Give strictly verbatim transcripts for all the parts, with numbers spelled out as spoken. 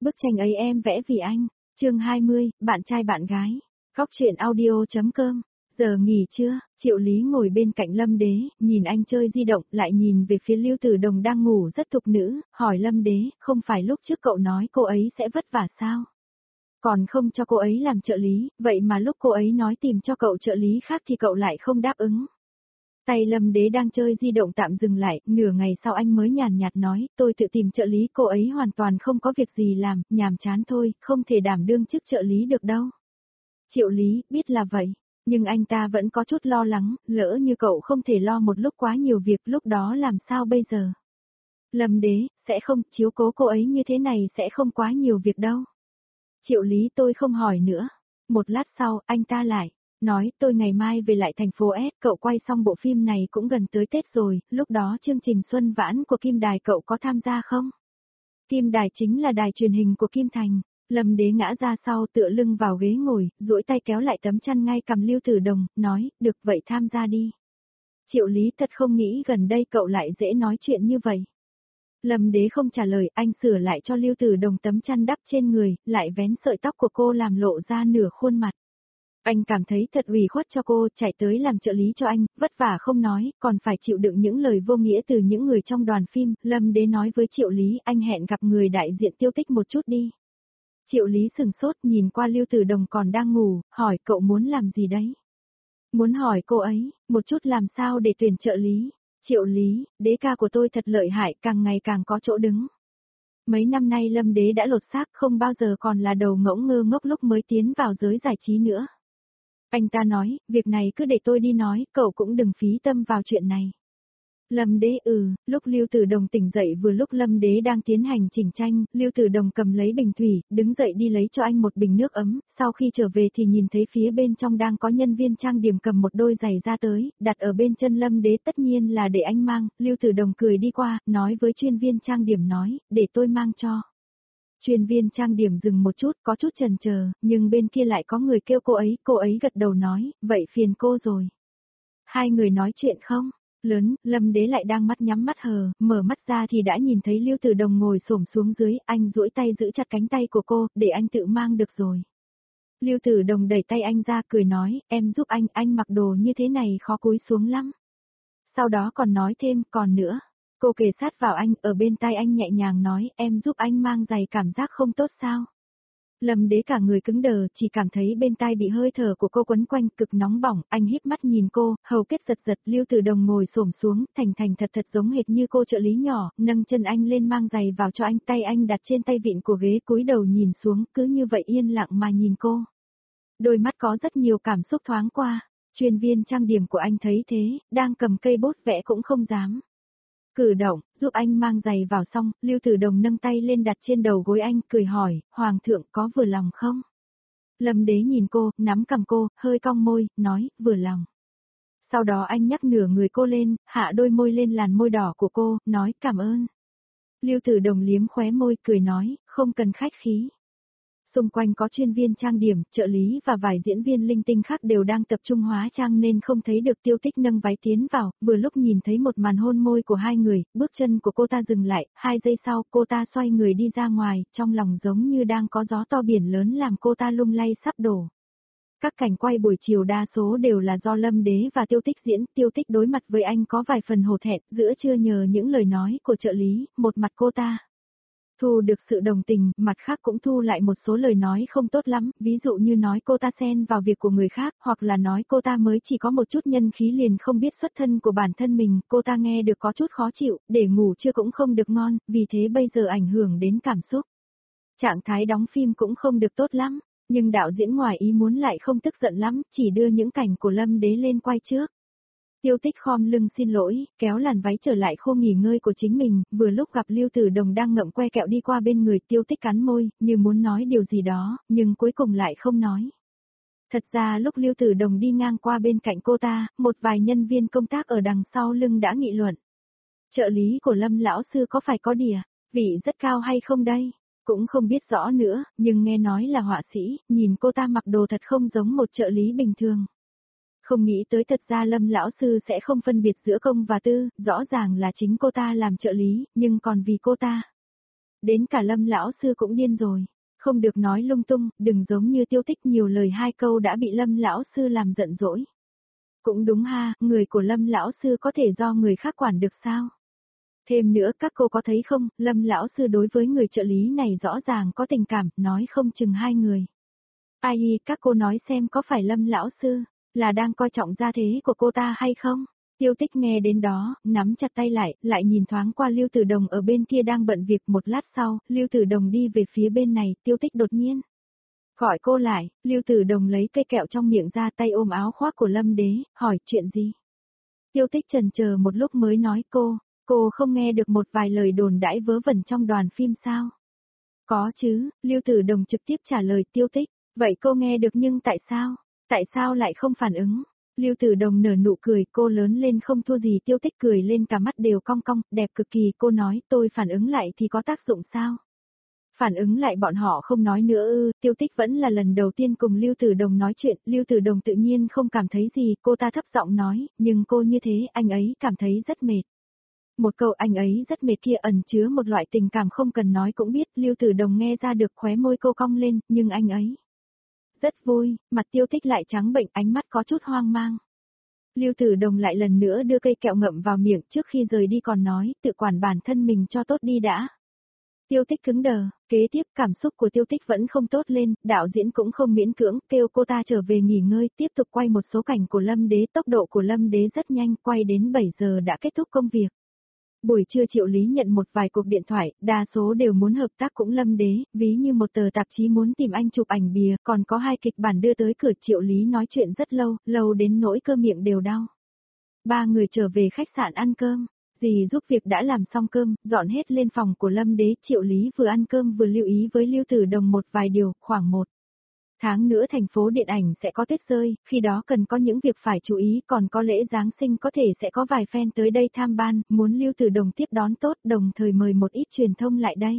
Bức tranh ấy em vẽ vì anh. Chương hai mươi, bạn trai bạn gái. Góc truyện audio.com. Giờ nghỉ trưa, Triệu Lý ngồi bên cạnh Lâm Đế, nhìn anh chơi di động, lại nhìn về phía Lưu Tử Đồng đang ngủ rất thục nữ, hỏi Lâm Đế, không phải lúc trước cậu nói cô ấy sẽ vất vả sao? Còn không cho cô ấy làm trợ lý, vậy mà lúc cô ấy nói tìm cho cậu trợ lý khác thì cậu lại không đáp ứng. Tay Lâm Đế đang chơi di động tạm dừng lại, nửa ngày sau anh mới nhàn nhạt nói, tôi tự tìm trợ lý, cô ấy hoàn toàn không có việc gì làm, nhàm chán thôi, không thể đảm đương chức trợ lý được đâu. Triệu Lý, biết là vậy, nhưng anh ta vẫn có chút lo lắng, lỡ như cậu không thể lo một lúc quá nhiều việc, lúc đó làm sao bây giờ? Lâm Đế, sẽ không, chiếu cố cô ấy như thế này sẽ không quá nhiều việc đâu. Triệu Lý, tôi không hỏi nữa. Một lát sau, anh ta lại nói, tôi ngày mai về lại thành phố S, cậu quay xong bộ phim này cũng gần tới Tết rồi, lúc đó chương trình Xuân Vãn của Kim Đài cậu có tham gia không? Kim Đài chính là đài truyền hình của Kim Thành. Lâm Đế ngã ra sau tựa lưng vào ghế ngồi, duỗi tay kéo lại tấm chăn ngay cầm Lưu Tử Đồng, nói, được vậy tham gia đi. Triệu Lý thật không nghĩ gần đây cậu lại dễ nói chuyện như vậy. Lâm Đế không trả lời, anh sửa lại cho Lưu Tử Đồng tấm chăn đắp trên người, lại vén sợi tóc của cô làm lộ ra nửa khuôn mặt. Anh cảm thấy thật ủy khuất cho cô, chạy tới làm trợ lý cho anh, vất vả không nói, còn phải chịu đựng những lời vô nghĩa từ những người trong đoàn phim. Lâm Đế nói với Triệu Lý, anh hẹn gặp người đại diện Tiêu Tích một chút đi. Triệu Lý sừng sốt nhìn qua Lưu Tử Đồng còn đang ngủ, hỏi cậu muốn làm gì đấy? Muốn hỏi cô ấy, một chút làm sao để tuyển trợ lý. Triệu Lý, đế ca của tôi thật lợi hại, càng ngày càng có chỗ đứng. Mấy năm nay Lâm Đế đã lột xác, không bao giờ còn là đầu ngỗng ngơ ngốc lúc mới tiến vào giới giải trí nữa. Anh ta nói, việc này cứ để tôi đi nói, cậu cũng đừng phí tâm vào chuyện này. Lâm Đế ừ, lúc Lưu Tử Đồng tỉnh dậy vừa lúc Lâm Đế đang tiến hành chỉnh tranh, Lưu Tử Đồng cầm lấy bình thủy, đứng dậy đi lấy cho anh một bình nước ấm, sau khi trở về thì nhìn thấy phía bên trong đang có nhân viên trang điểm cầm một đôi giày ra tới, đặt ở bên chân Lâm Đế, tất nhiên là để anh mang. Lưu Tử Đồng cười đi qua, nói với chuyên viên trang điểm nói, để tôi mang cho. Chuyên viên trang điểm dừng một chút, có chút chần chờ, nhưng bên kia lại có người kêu cô ấy, cô ấy gật đầu nói, vậy phiền cô rồi. Hai người nói chuyện không? Lớn, Lâm Đế lại đang mắt nhắm mắt hờ, mở mắt ra thì đã nhìn thấy Lưu Tử Đồng ngồi xổm xuống dưới, anh duỗi tay giữ chặt cánh tay của cô, để anh tự mang được rồi. Lưu Tử Đồng đẩy tay anh ra cười nói, em giúp anh, anh mặc đồ như thế này khó cúi xuống lắm. Sau đó còn nói thêm, còn nữa. Cô kề sát vào anh, ở bên tai anh nhẹ nhàng nói, em giúp anh mang giày cảm giác không tốt sao? Lâm Đế cả người cứng đờ, chỉ cảm thấy bên tai bị hơi thở của cô quấn quanh, cực nóng bỏng, anh híp mắt nhìn cô, hầu kết giật giật. Lưu Tử Đồng ngồi xổm xuống, thành thành thật thật giống hệt như cô trợ lý nhỏ, nâng chân anh lên mang giày vào cho anh, tay anh đặt trên tay vịn của ghế, cúi đầu nhìn xuống, cứ như vậy yên lặng mà nhìn cô. Đôi mắt có rất nhiều cảm xúc thoáng qua, chuyên viên trang điểm của anh thấy thế, đang cầm cây bút vẽ cũng không dám cử động, giúp anh mang giày vào xong, Lưu Tử Đồng nâng tay lên đặt trên đầu gối anh, cười hỏi, Hoàng thượng có vừa lòng không? Lâm Đế nhìn cô, nắm cằm cô, hơi cong môi, nói, vừa lòng. Sau đó anh nhắc nửa người cô lên, hạ đôi môi lên làn môi đỏ của cô, nói cảm ơn. Lưu Tử Đồng liếm khóe môi, cười nói, không cần khách khí. Xung quanh có chuyên viên trang điểm, trợ lý và vài diễn viên linh tinh khác đều đang tập trung hóa trang nên không thấy được Tiêu Tích nâng váy tiến vào, vừa lúc nhìn thấy một màn hôn môi của hai người, bước chân của cô ta dừng lại, hai giây sau cô ta xoay người đi ra ngoài, trong lòng giống như đang có gió to biển lớn làm cô ta lung lay sắp đổ. Các cảnh quay buổi chiều đa số đều là do Lâm Đế và Tiêu Tích diễn, Tiêu Tích đối mặt với anh có vài phần hổ thẹn, giữa trưa nhờ những lời nói của trợ lý, một mặt cô ta thu được sự đồng tình, mặt khác cũng thu lại một số lời nói không tốt lắm, ví dụ như nói cô ta xen vào việc của người khác, hoặc là nói cô ta mới chỉ có một chút nhân khí liền không biết xuất thân của bản thân mình, cô ta nghe được có chút khó chịu, để ngủ trưa cũng không được ngon, vì thế bây giờ ảnh hưởng đến cảm xúc. Trạng thái đóng phim cũng không được tốt lắm, nhưng đạo diễn ngoài ý muốn lại không tức giận lắm, chỉ đưa những cảnh của Lâm Đế lên quay trước. Tiêu Tích khom lưng xin lỗi, kéo làn váy trở lại khô nghỉ ngơi của chính mình, vừa lúc gặp Lưu Tử Đồng đang ngậm que kẹo đi qua bên người, Tiêu Tích cắn môi, như muốn nói điều gì đó, nhưng cuối cùng lại không nói. Thật ra lúc Lưu Tử Đồng đi ngang qua bên cạnh cô ta, một vài nhân viên công tác ở đằng sau lưng đã nghị luận. Trợ lý của Lâm lão sư có phải có đìa, vị rất cao hay không đây? Cũng không biết rõ nữa, nhưng nghe nói là họa sĩ, nhìn cô ta mặc đồ thật không giống một trợ lý bình thường. Không nghĩ tới thật ra Lâm lão sư sẽ không phân biệt giữa công và tư, rõ ràng là chính cô ta làm trợ lý, nhưng còn vì cô ta Đến cả Lâm lão sư cũng điên rồi. Không được nói lung tung, đừng giống như Tiêu Tích nhiều lời hai câu đã bị Lâm lão sư làm giận dỗi. Cũng đúng ha, người của Lâm lão sư có thể do người khác quản được sao? Thêm nữa các cô có thấy không, Lâm lão sư đối với người trợ lý này rõ ràng có tình cảm, nói không chừng hai người. Ai, các cô nói xem có phải Lâm lão sư là đang coi trọng gia thế của cô ta hay không? Tiêu Tích nghe đến đó, nắm chặt tay lại, lại nhìn thoáng qua Lưu Tử Đồng ở bên kia đang bận việc. Một lát sau, Lưu Tử Đồng đi về phía bên này, Tiêu Tích đột nhiên gọi cô lại. Lưu Tử Đồng lấy cây kẹo trong miệng ra, tay ôm áo khoác của Lâm Đế, hỏi chuyện gì? Tiêu Tích chần chờ một lúc mới nói cô, cô không nghe được một vài lời đồn đãi vớ vẩn trong đoàn phim sao? Có chứ, Lưu Tử Đồng trực tiếp trả lời Tiêu Tích, vậy cô nghe được nhưng tại sao? Tại sao lại không phản ứng? Lưu Tử Đồng nở nụ cười, cô lớn lên không thua gì Tiêu Tích, cười lên cả mắt đều cong cong, đẹp cực kỳ. Cô nói, tôi phản ứng lại thì có tác dụng sao? Phản ứng lại bọn họ không nói nữa ư? Tiêu Tích vẫn là lần đầu tiên cùng Lưu Tử Đồng nói chuyện, Lưu Tử Đồng tự nhiên không cảm thấy gì, cô ta thấp giọng nói, nhưng cô như thế, anh ấy cảm thấy rất mệt. Một câu anh ấy rất mệt kia ẩn chứa một loại tình cảm không cần nói cũng biết, Lưu Tử Đồng nghe ra được, khóe môi cô cong lên, nhưng anh ấy rất vui. Mặt Tiêu Tích lại trắng bệch, ánh mắt có chút hoang mang. Lưu Tử Đồng lại lần nữa đưa cây kẹo ngậm vào miệng, trước khi rời đi còn nói, tự quản bản thân mình cho tốt đi đã. Tiêu Tích cứng đờ, kế tiếp cảm xúc của Tiêu Tích vẫn không tốt lên, đạo diễn cũng không miễn cưỡng, kêu cô ta trở về nghỉ ngơi, tiếp tục quay một số cảnh của Lâm Đế. Tốc độ của Lâm Đế rất nhanh, quay đến bảy giờ đã kết thúc công việc. Buổi trưa Triệu Lý nhận một vài cuộc điện thoại, đa số đều muốn hợp tác cũng Lâm Đế, ví như một tờ tạp chí muốn tìm anh chụp ảnh bìa, còn có hai kịch bản đưa tới cửa. Triệu Lý nói chuyện rất lâu, lâu đến nỗi cơ miệng đều đau. Ba người trở về khách sạn ăn cơm, dì giúp việc đã làm xong cơm, dọn hết lên phòng của Lâm Đế. Triệu Lý vừa ăn cơm vừa lưu ý với Lưu Tử Đồng một vài điều, khoảng một tháng nữa thành phố điện ảnh sẽ có Tết rơi, khi đó cần có những việc phải chú ý, còn có lễ Giáng sinh có thể sẽ có vài fan tới đây tham ban, muốn Lưu Tử Đồng tiếp đón tốt, đồng thời mời một ít truyền thông lại đây.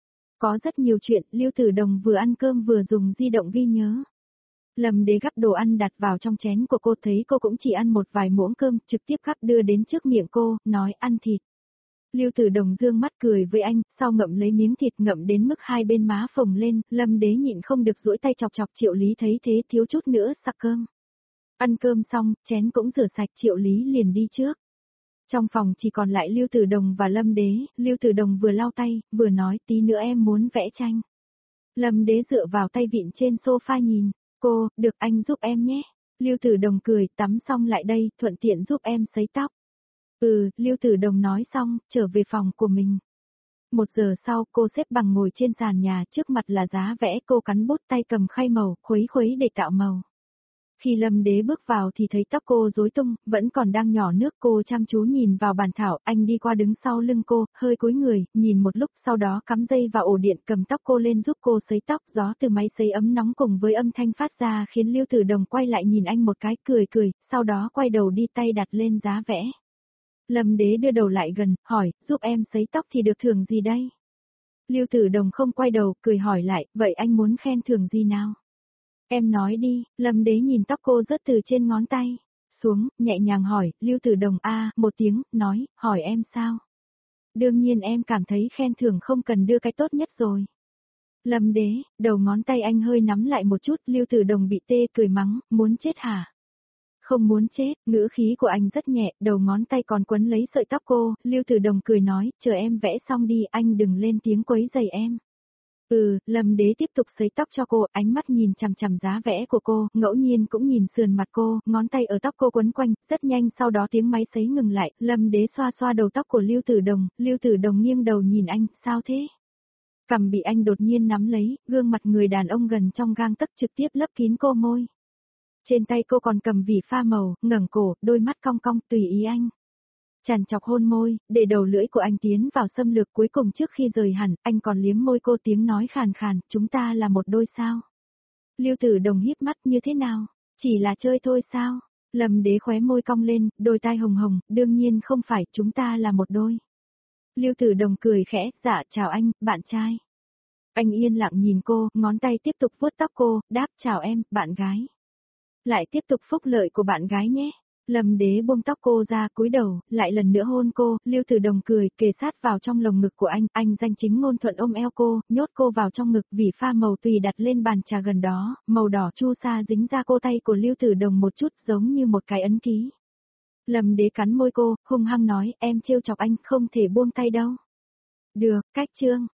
Có rất nhiều chuyện, Lưu Tử Đồng vừa ăn cơm vừa dùng di động ghi nhớ. Lâm Đế gắp đồ ăn đặt vào trong chén của cô, thấy cô cũng chỉ ăn một vài muỗng cơm, trực tiếp gắp đưa đến trước miệng cô, nói ăn thịt. Lưu Tử Đồng dương mắt cười với anh, sau ngậm lấy miếng thịt ngậm đến mức hai bên má phồng lên, Lâm Đế nhịn không được duỗi tay chọc chọc Triệu Lý, thấy thế thiếu chút nữa sặc cơm. Ăn cơm xong, chén cũng rửa sạch, Triệu Lý liền đi trước. Trong phòng chỉ còn lại Lưu Tử Đồng và Lâm Đế, Lưu Tử Đồng vừa lau tay, vừa nói tí nữa em muốn vẽ tranh. Lâm Đế dựa vào tay vịn trên sofa nhìn, cô, được anh giúp em nhé. Lưu Tử Đồng cười, tắm xong lại đây, thuận tiện giúp em sấy tóc. Ừ, Lưu Tử Đồng nói xong, trở về phòng của mình. Một giờ sau, cô xếp bằng ngồi trên sàn nhà, trước mặt là giá vẽ, cô cắn bút, tay cầm khay màu, khuấy khuấy để tạo màu. Khi Lâm Đế bước vào thì thấy tóc cô rối tung, vẫn còn đang nhỏ nước. Cô chăm chú nhìn vào bàn thảo, anh đi qua đứng sau lưng cô, hơi cúi người, nhìn một lúc, sau đó cắm dây vào ổ điện, cầm tóc cô lên giúp cô sấy tóc. Gió từ máy sấy ấm nóng cùng với âm thanh phát ra khiến Lưu Tử Đồng quay lại nhìn anh một cái, cười cười, sau đó quay đầu đi, tay đặt lên giá vẽ. Lâm Đế đưa đầu lại gần, hỏi, giúp em sấy tóc thì được thưởng gì đây? Lưu Tử Đồng không quay đầu, cười hỏi lại, vậy anh muốn khen thưởng gì nào? Em nói đi. Lâm Đế nhìn tóc cô rớt từ trên ngón tay xuống, nhẹ nhàng hỏi, Lưu Tử Đồng a, một tiếng, nói, hỏi em sao? Đương nhiên em cảm thấy khen thưởng không cần đưa cái tốt nhất rồi. Lâm Đế, đầu ngón tay anh hơi nắm lại một chút, Lưu Tử Đồng bị tê, cười mắng, muốn chết hả? Không muốn chết, ngữ khí của anh rất nhẹ, đầu ngón tay còn quấn lấy sợi tóc cô. Lưu Tử Đồng cười nói, chờ em vẽ xong đi, anh đừng lên tiếng quấy rầy em. Ừ, Lâm Đế tiếp tục sấy tóc cho cô, ánh mắt nhìn chằm chằm giá vẽ của cô, ngẫu nhiên cũng nhìn sườn mặt cô, ngón tay ở tóc cô quấn quanh, rất nhanh sau đó tiếng máy sấy ngừng lại, Lâm Đế xoa xoa đầu tóc của Lưu Tử Đồng, Lưu Tử Đồng nghiêng đầu nhìn anh, sao thế? Cằm bị anh đột nhiên nắm lấy, gương mặt người đàn ông gần trong gang tấc trực tiếp lấp kín cô môi. Trên tay cô còn cầm vỉ pha màu, ngẩng cổ, đôi mắt cong cong, tùy ý anh. Tràn chọc hôn môi, để đầu lưỡi của anh tiến vào xâm lược, cuối cùng trước khi rời hẳn, anh còn liếm môi cô, tiếng nói khàn khàn, chúng ta là một đôi sao? Lưu Tử Đồng híp mắt, như thế nào? Chỉ là chơi thôi sao? Lâm Đế khóe môi cong lên, đôi tai hồng hồng, đương nhiên không phải, chúng ta là một đôi. Lưu Tử Đồng cười khẽ, dạ chào anh, bạn trai. Anh yên lặng nhìn cô, ngón tay tiếp tục vuốt tóc cô, đáp chào em, bạn gái. Lại tiếp tục phúc lợi của bạn gái nhé. Lâm Đế buông tóc cô ra, cúi đầu, lại lần nữa hôn cô, Lưu Tử Đồng cười, kề sát vào trong lồng ngực của anh, anh danh chính ngôn thuận ôm eo cô, nhốt cô vào trong ngực, vỉ pha màu tùy đặt lên bàn trà gần đó, màu đỏ chu sa dính ra cô tay của Lưu Tử Đồng một chút giống như một cái ấn ký. Lâm Đế cắn môi cô, hung hăng nói, em trêu chọc anh, không thể buông tay đâu. Được, cách chương.